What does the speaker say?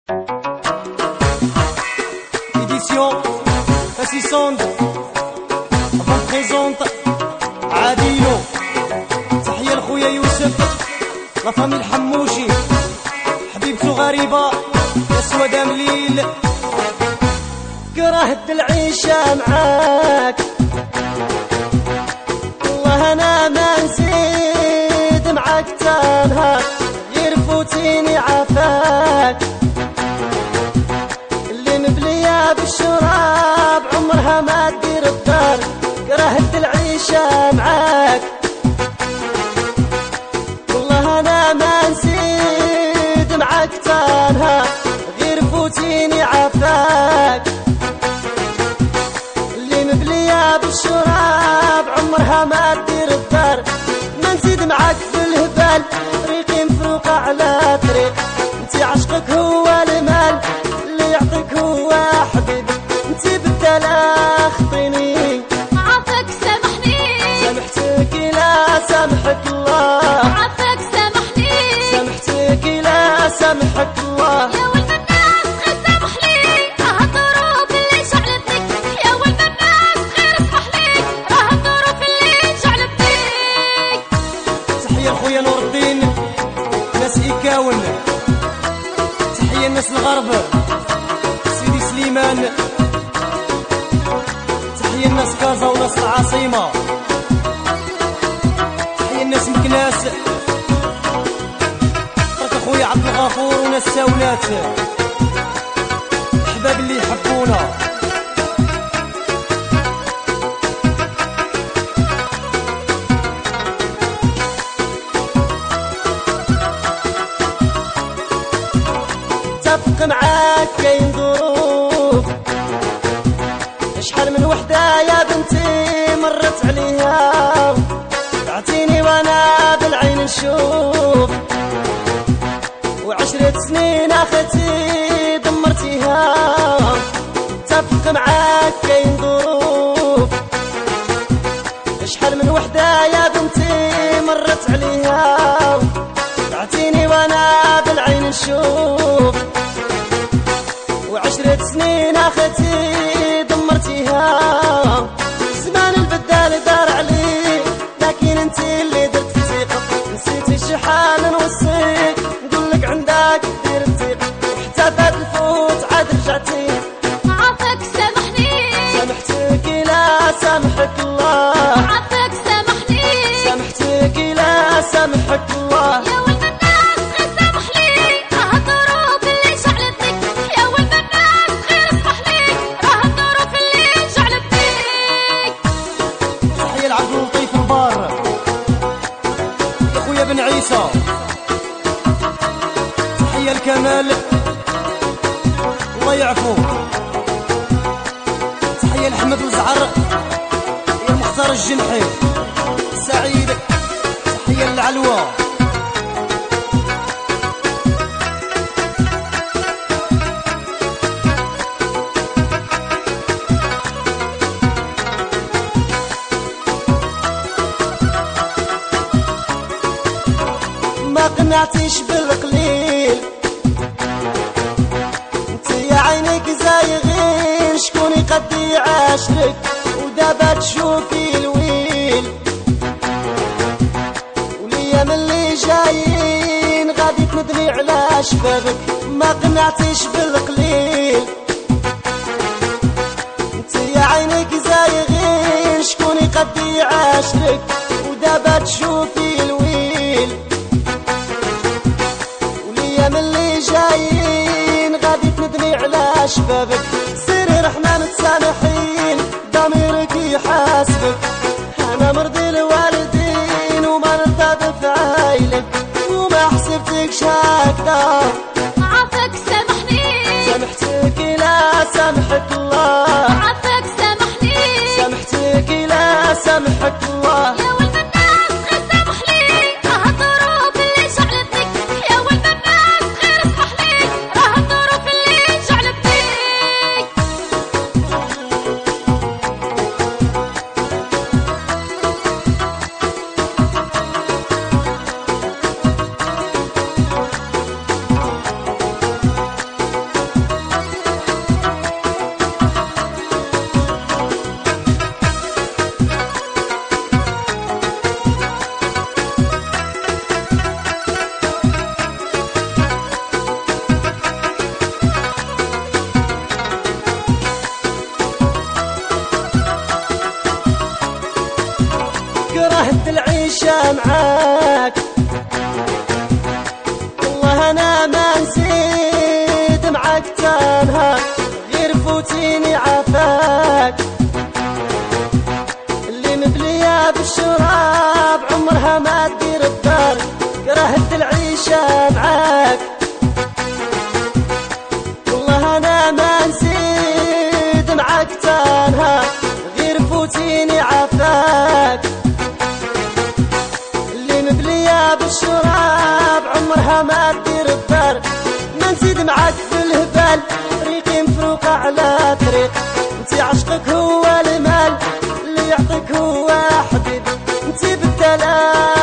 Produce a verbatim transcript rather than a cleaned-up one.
Édition assistante avant présente عاديلو. تحية لخويا يوسف لا فامي الحموشي حبيبته غريبة يا سوادة مليل. كرهت العيشة معاك والله أنا ما نزيد معاك تنهار غير فوتيني عافاك. اللي مبلية بالشراب عمرها ما تدير الدار. كرهت العيشة معاك والله أنا ما نزيد معاك تنهار غير فوتيني عافاك. اللي مبلية بالشراب عمرها ما تدير الدار. ما نزيد معاك في الهبال طريقي مفروقة على طريق. انتي عشقك هو المال اللي يعطيك هو حبيبك. انتي بالدلع خطيني عافاك سامحني سامحتك لا سامحك الله. عافاك سامحني سامحتك لا سامحك الله. يا ولد الناس غير سامح لي راه الظروف اللي جعلتك. يا ولد الناس غير اسمح لي راه الظروف اللي جعلتك. تحية لخويا نور الدين ناس إيكاون. تحية الناس الغرب سيدي سليمان. تحية الناس كازا وناس العاصمة. تحية الناس مكناس ترك اخويا عبد الغفور وناس ساونات الحباب اللي يحبونا. اتفق معاك كاين ظروف شحال من وحدة يا بنتي مرت عليها بعتيني وانا بالعين نشوف. وعشرة سنين اختي دمرتيها. اتفق معاك كاين ظروف شحال من وحدة يا بنتي مرت عليها بعتيني وانا بالعين نشوف. وعشرة سنين اختي دمرتيها. زمان البدال دار علي لكن انتي اللي درت ثقة. نسيتي شحال نوصيك نقولك عندك دير الثقة. وحتى فات الفوت عاد رجعتي. عافاك سامحني سامحتك لا سامحك الله. عافاك سامحني سامحتك لا سامحك الله. يا ولد الناس غير سامح لي راه الظروف اللي جعلتك. يا ولد الناس غير اسمح لي راه الظروف اللي جعلتك. تحية لعبد اللطيف البار اخويا بن عيسى. تحية لكمال الله يعفو. تحية لأحمد الزعر يا مختار الجنحي سعيد. تحية للعلوى. ما قنعتيش بالقليل انتي يا عينك زايغين. شكون يقدي عاشرك ودابا تشوفي الويل. وليا من اللي جايين غادي تندمي على شبابك. ما قنعتيش بالقليل انتي يا عينك زايغين. شكون يقدي عاشرك ودابا تشوفي الويل. وليا من اللي جايين غادي تندمي على شبابك. سيري رحنا متسامحين ضميرك يحاسبك. انا مرضي الوالدين وما نرضى بفعايلك وما حسبتكش هكذا. عافاك سامحني سامحتك لا سامحك الله. عافاك سامحني سامحتك لا سامحك الله. يا ولد الناس غير سامح لي راه الظروف اللي جعلتك. يا ولد الناس غير اسمح لي راه الظروف اللي جعلتك. معاك. والله انا ما نسيت معاك تنهار، غير فوتيني عافاك. اللي مبلية بالشراب عمرها ما تدير الدار، كرهت العيشة معاك. والله انا ما نسيت معاك تنهار، غير فوتيني عافاك. اللي مبلية بالشراب عمرها ما تدير الدار، ما نزيد معاك في الهبال، طريقي مفروقة على طريق. انتي عشقك هو المال، اللي يعطيك هو حبيبي، انتي بالدلال